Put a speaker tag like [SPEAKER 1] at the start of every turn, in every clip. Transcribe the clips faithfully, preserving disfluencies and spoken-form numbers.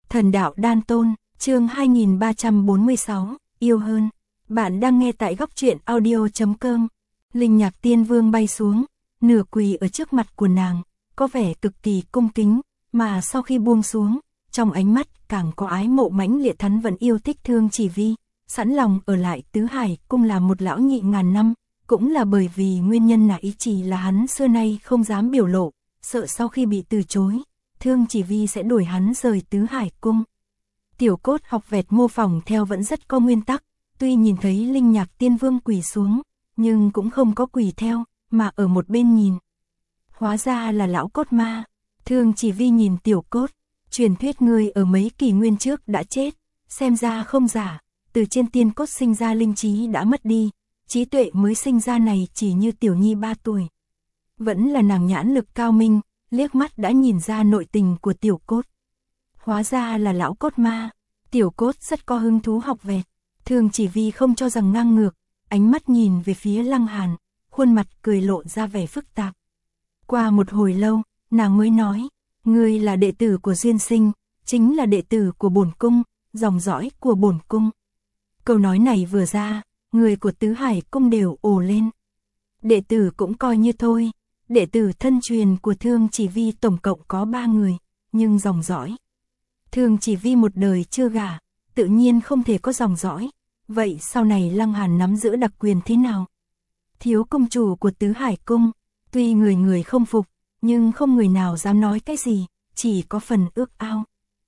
[SPEAKER 1] Thần đạo đan tôn, chương hai nghìn ba trăm bốn mươi sáu, yêu hơn. Bạn đang nghe tại góc truyện audio chấm com. Linh Nhạc Tiên Vương bay xuống, nửa quỳ ở trước mặt của nàng, có vẻ cực kỳ cung kính, mà sau khi buông xuống, trong ánh mắt càng có ái mộ mãnh liệt. Hắn vẫn yêu thích Thương Chỉ Vi, sẵn lòng ở lại Tứ Hải cung làm một lão nhị ngàn năm, cũng là bởi vì nguyên nhân này chỉ là hắn xưa nay không dám biểu lộ, sợ sau khi bị từ chối, Thương Chỉ Vi sẽ đuổi hắn rời Tứ Hải cung. Tiểu Cốt học vẹt mô phỏng theo vẫn rất có nguyên tắc, tuy nhìn thấy Linh Nhạc Tiên Vương quỳ xuống, nhưng cũng không có quỳ theo, mà ở một bên nhìn. Hóa ra là lão cốt ma. Thương Chỉ Vi nhìn Tiểu Cốt, truyền thuyết ngươi ở mấy kỷ nguyên trước đã chết, xem ra không giả, từ trên tiên cốt sinh ra linh trí đã mất đi, trí tuệ mới sinh ra này chỉ như tiểu nhi ba tuổi. Vẫn là nàng nhãn lực cao minh, liếc mắt đã nhìn ra nội tình của Tiểu Cốt. Hóa ra là lão cốt ma. Tiểu Cốt rất có hứng thú học vẹt. Thương Chỉ Vi không cho rằng ngang ngược, ánh mắt nhìn về phía Lăng Hàn, khuôn mặt cười lộ ra vẻ phức tạp. Qua một hồi lâu, nàng mới nói, ngươi là đệ tử của Duyên Sinh, chính là đệ tử của bổn cung, dòng dõi của bổn cung. Câu nói này vừa ra, người của Tứ Hải cung đều ồ lên. Đệ tử cũng coi như thôi, đệ tử thân truyền của Thương Chỉ Vi tổng cộng có ba người, nhưng dòng dõi. Thương Chỉ Vi một đời chưa gả, tự nhiên không thể có dòng dõi, vậy sau này Lăng Hàn nắm giữ đặc quyền thế nào? Thiếu công chủ của Tứ Hải cung, tuy người người không phục, nhưng không người nào dám nói cái gì, chỉ có phần ước ao.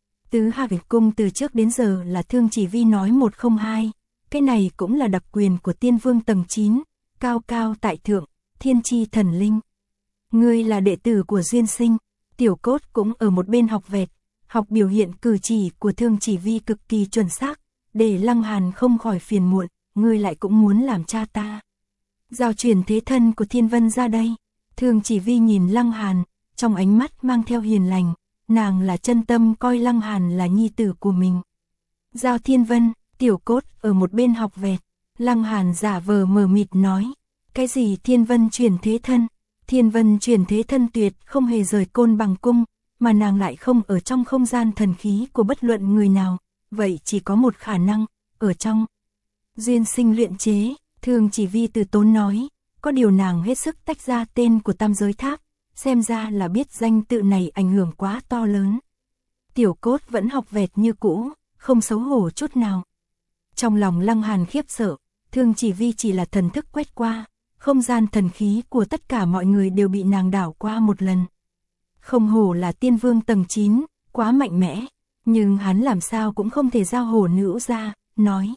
[SPEAKER 1] Tứ Hải cung từ trước đến giờ là Thương Chỉ Vi nói một không hai, cái này cũng là đặc quyền của Tiên Vương tầng chín, cao cao tại thượng, thiên chi thần linh. Ngươi là đệ tử của Duyên Sinh. Tiểu Cốt cũng ở một bên học vẹt, học biểu hiện cử chỉ của Thương Chỉ Vi cực kỳ chuẩn xác, để Lăng Hàn không khỏi phiền muộn, ngươi lại cũng muốn làm cha ta. Giao truyền thế thân của Thiên Vân ra đây. Thương Chỉ Vi nhìn Lăng Hàn, trong ánh mắt mang theo hiền lành, nàng là chân tâm coi Lăng Hàn là nhi tử của mình. Giao Thiên Vân. Tiểu Cốt ở một bên học vẹt, Lăng Hàn giả vờ mờ mịt nói, cái gì Thiên Vân truyền thế thân? Thiên Vân truyền thế thân tuyệt không hề rời Côn Bằng cung, mà nàng lại không ở trong không gian thần khí của bất luận người nào, vậy chỉ có một khả năng, ở trong Duyên Sinh luyện chế. Thương Chỉ Vi từ tốn nói, có điều nàng hết sức tách ra tên của Tam Giới Tháp, xem ra là biết danh tự này ảnh hưởng quá to lớn. Tiểu Cốt vẫn học vẹt như cũ, không xấu hổ chút nào. Trong lòng Lăng Hàn khiếp sợ, Thương Chỉ Vi chỉ là thần thức quét qua, không gian thần khí của tất cả mọi người đều bị nàng đảo qua một lần. Không hổ là Tiên Vương tầng chín, quá mạnh mẽ, nhưng hắn làm sao cũng không thể giao hổ nữ ra, nói.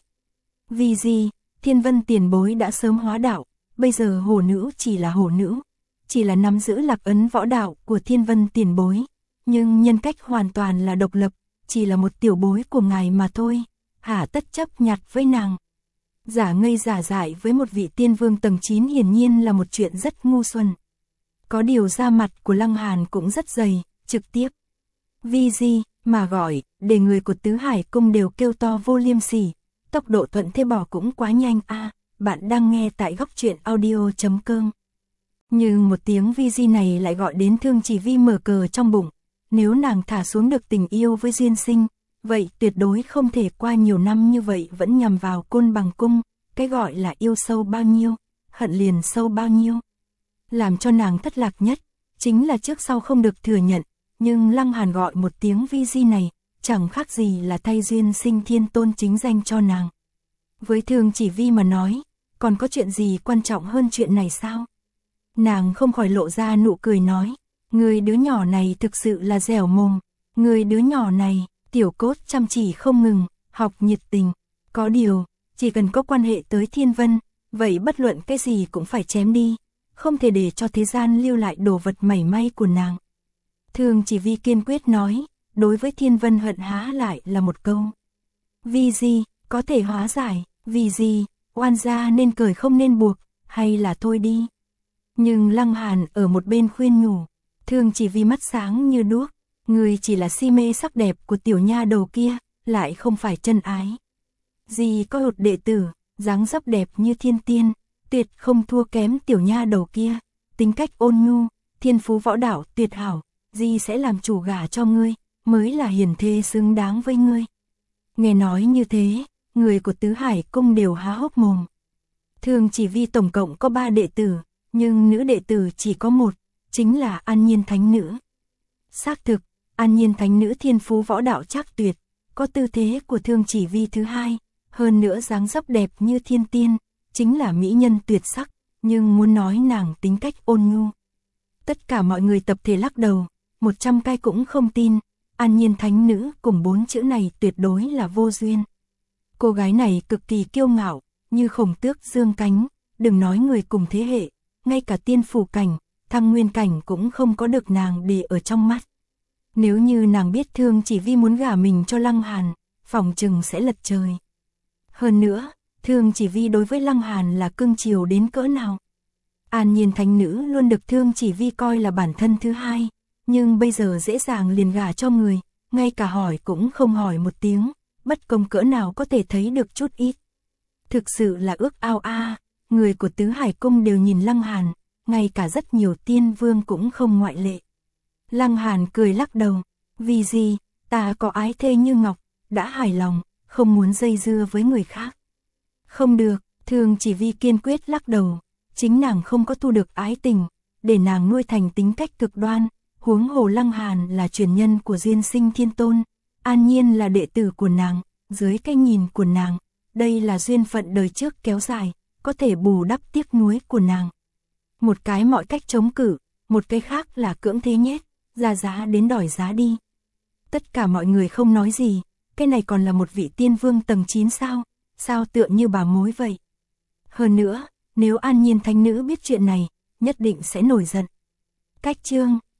[SPEAKER 1] Vì gì, Thiên Vân tiền bối đã sớm hóa đạo, bây giờ hổ nữ chỉ là hổ nữ, chỉ là nắm giữ lạc ấn võ đạo của Thiên Vân tiền bối, nhưng nhân cách hoàn toàn là độc lập, chỉ là một tiểu bối của ngài mà thôi. Hả tất chấp nhặt với nàng. Giả ngây giả dại với một vị Tiên Vương tầng chín hiển nhiên là một chuyện rất ngu xuẩn. Có điều da mặt của Lăng Hàn cũng rất dày, trực tiếp. Vì gì mà gọi, để người của Tứ Hải cung đều kêu to vô liêm sỉ, tốc độ thuận thế bỏ cũng quá nhanh a. À, bạn đang nghe tại góc truyện audio chấm com. Nhưng một tiếng vi di này lại gọi đến Thương Chỉ Vi mở cờ trong bụng, nếu nàng thả xuống được tình yêu với Duyên Sinh, vậy tuyệt đối không thể qua nhiều năm như vậy vẫn nhằm vào Côn Bằng cung, cái gọi là yêu sâu bao nhiêu, hận liền sâu bao nhiêu. Làm cho nàng thất lạc nhất, chính là trước sau không được thừa nhận, nhưng Lăng Hàn gọi một tiếng vi di này, chẳng khác gì là thay Duyên Sinh thiên tôn chính danh cho nàng. Với Thương Chỉ Vi mà nói, còn có chuyện gì quan trọng hơn chuyện này sao? Nàng không khỏi lộ ra nụ cười nói, người đứa nhỏ này thực sự là dẻo mồm, người đứa nhỏ này. Tiểu Cốt chăm chỉ không ngừng, học nhiệt tình, có điều, chỉ cần có quan hệ tới Thiên Vân, vậy bất luận cái gì cũng phải chém đi, không thể để cho thế gian lưu lại đồ vật mảy may của nàng. Thương Chỉ Vi kiên quyết nói, đối với Thiên Vân hận há lại là một câu. Vì gì, có thể hóa giải, vì gì, oan gia nên cười không nên buộc, hay là thôi đi. Nhưng Lăng Hàn ở một bên khuyên nhủ, Thương Chỉ Vi mắt sáng như đuốc. Người chỉ là si mê sắc đẹp của tiểu nha đầu kia, lại không phải chân ái. Dì có một đệ tử, dáng dấp đẹp như thiên tiên, tuyệt không thua kém tiểu nha đầu kia, tính cách ôn nhu, thiên phú võ đạo tuyệt hảo, dì sẽ làm chủ gả cho ngươi, mới là hiền thê xứng đáng với ngươi. Nghe nói như thế, người của Tứ Hải Cung đều há hốc mồm. Thường Chỉ Vi tổng cộng có ba đệ tử, nhưng nữ đệ tử chỉ có một, chính là An Nhiên Thánh Nữ. Xác thực, An Nhiên Thánh Nữ thiên phú võ đạo trác tuyệt, có tư thế của Thường Chỉ Vi thứ hai, hơn nữa dáng dấp đẹp như thiên tiên, chính là mỹ nhân tuyệt sắc, nhưng muốn nói nàng tính cách ôn nhu. Tất cả mọi người tập thể lắc đầu, một trăm cái cũng không tin, An Nhiên Thánh Nữ cùng bốn chữ này tuyệt đối là vô duyên. Cô gái này cực kỳ kiêu ngạo, như khổng tước dương cánh, đừng nói người cùng thế hệ, ngay cả tiên phủ cảnh, thăng nguyên cảnh cũng không có được nàng để ở trong mắt. Nếu như nàng biết Thường Chỉ Vi muốn gả mình cho Lăng Hàn, phỏng chừng sẽ lật trời. Hơn nữa, Thường Chỉ Vi đối với Lăng Hàn là cưng chiều đến cỡ nào. An Nhiên Thánh Nữ luôn được Thường Chỉ Vi coi là bản thân thứ hai, nhưng bây giờ dễ dàng liền gả cho người, ngay cả hỏi cũng không hỏi một tiếng, bất công cỡ nào có thể thấy được chút ít. Thực sự là ước ao a, người của Tứ Hải Cung đều nhìn Lăng Hàn, ngay cả rất nhiều tiên vương cũng không ngoại lệ. Lăng Hàn cười lắc đầu, vì gì, ta có ái thê như ngọc, đã hài lòng, không muốn dây dưa với người khác. Không được, Thường Chỉ Vi kiên quyết lắc đầu, chính nàng không có thu được ái tình, để nàng nuôi thành tính cách cực đoan, huống hồ Lăng Hàn là truyền nhân của Duyên Sinh Thiên Tôn, An Nhiên là đệ tử của nàng, dưới cái nhìn của nàng, đây là duyên phận đời trước kéo dài, có thể bù đắp tiếc nuối của nàng. Một cái mọi cách chống cự, một cái khác là cưỡng thế nhét, ra giá đến đòi giá đi. Tất cả mọi người không nói gì, cái này còn là một vị tiên vương tầng chín sao, sao tựa như bà mối vậy. Hơn nữa, nếu An Nhiên Thánh Nữ biết chuyện này, nhất định sẽ nổi giận. Cách chương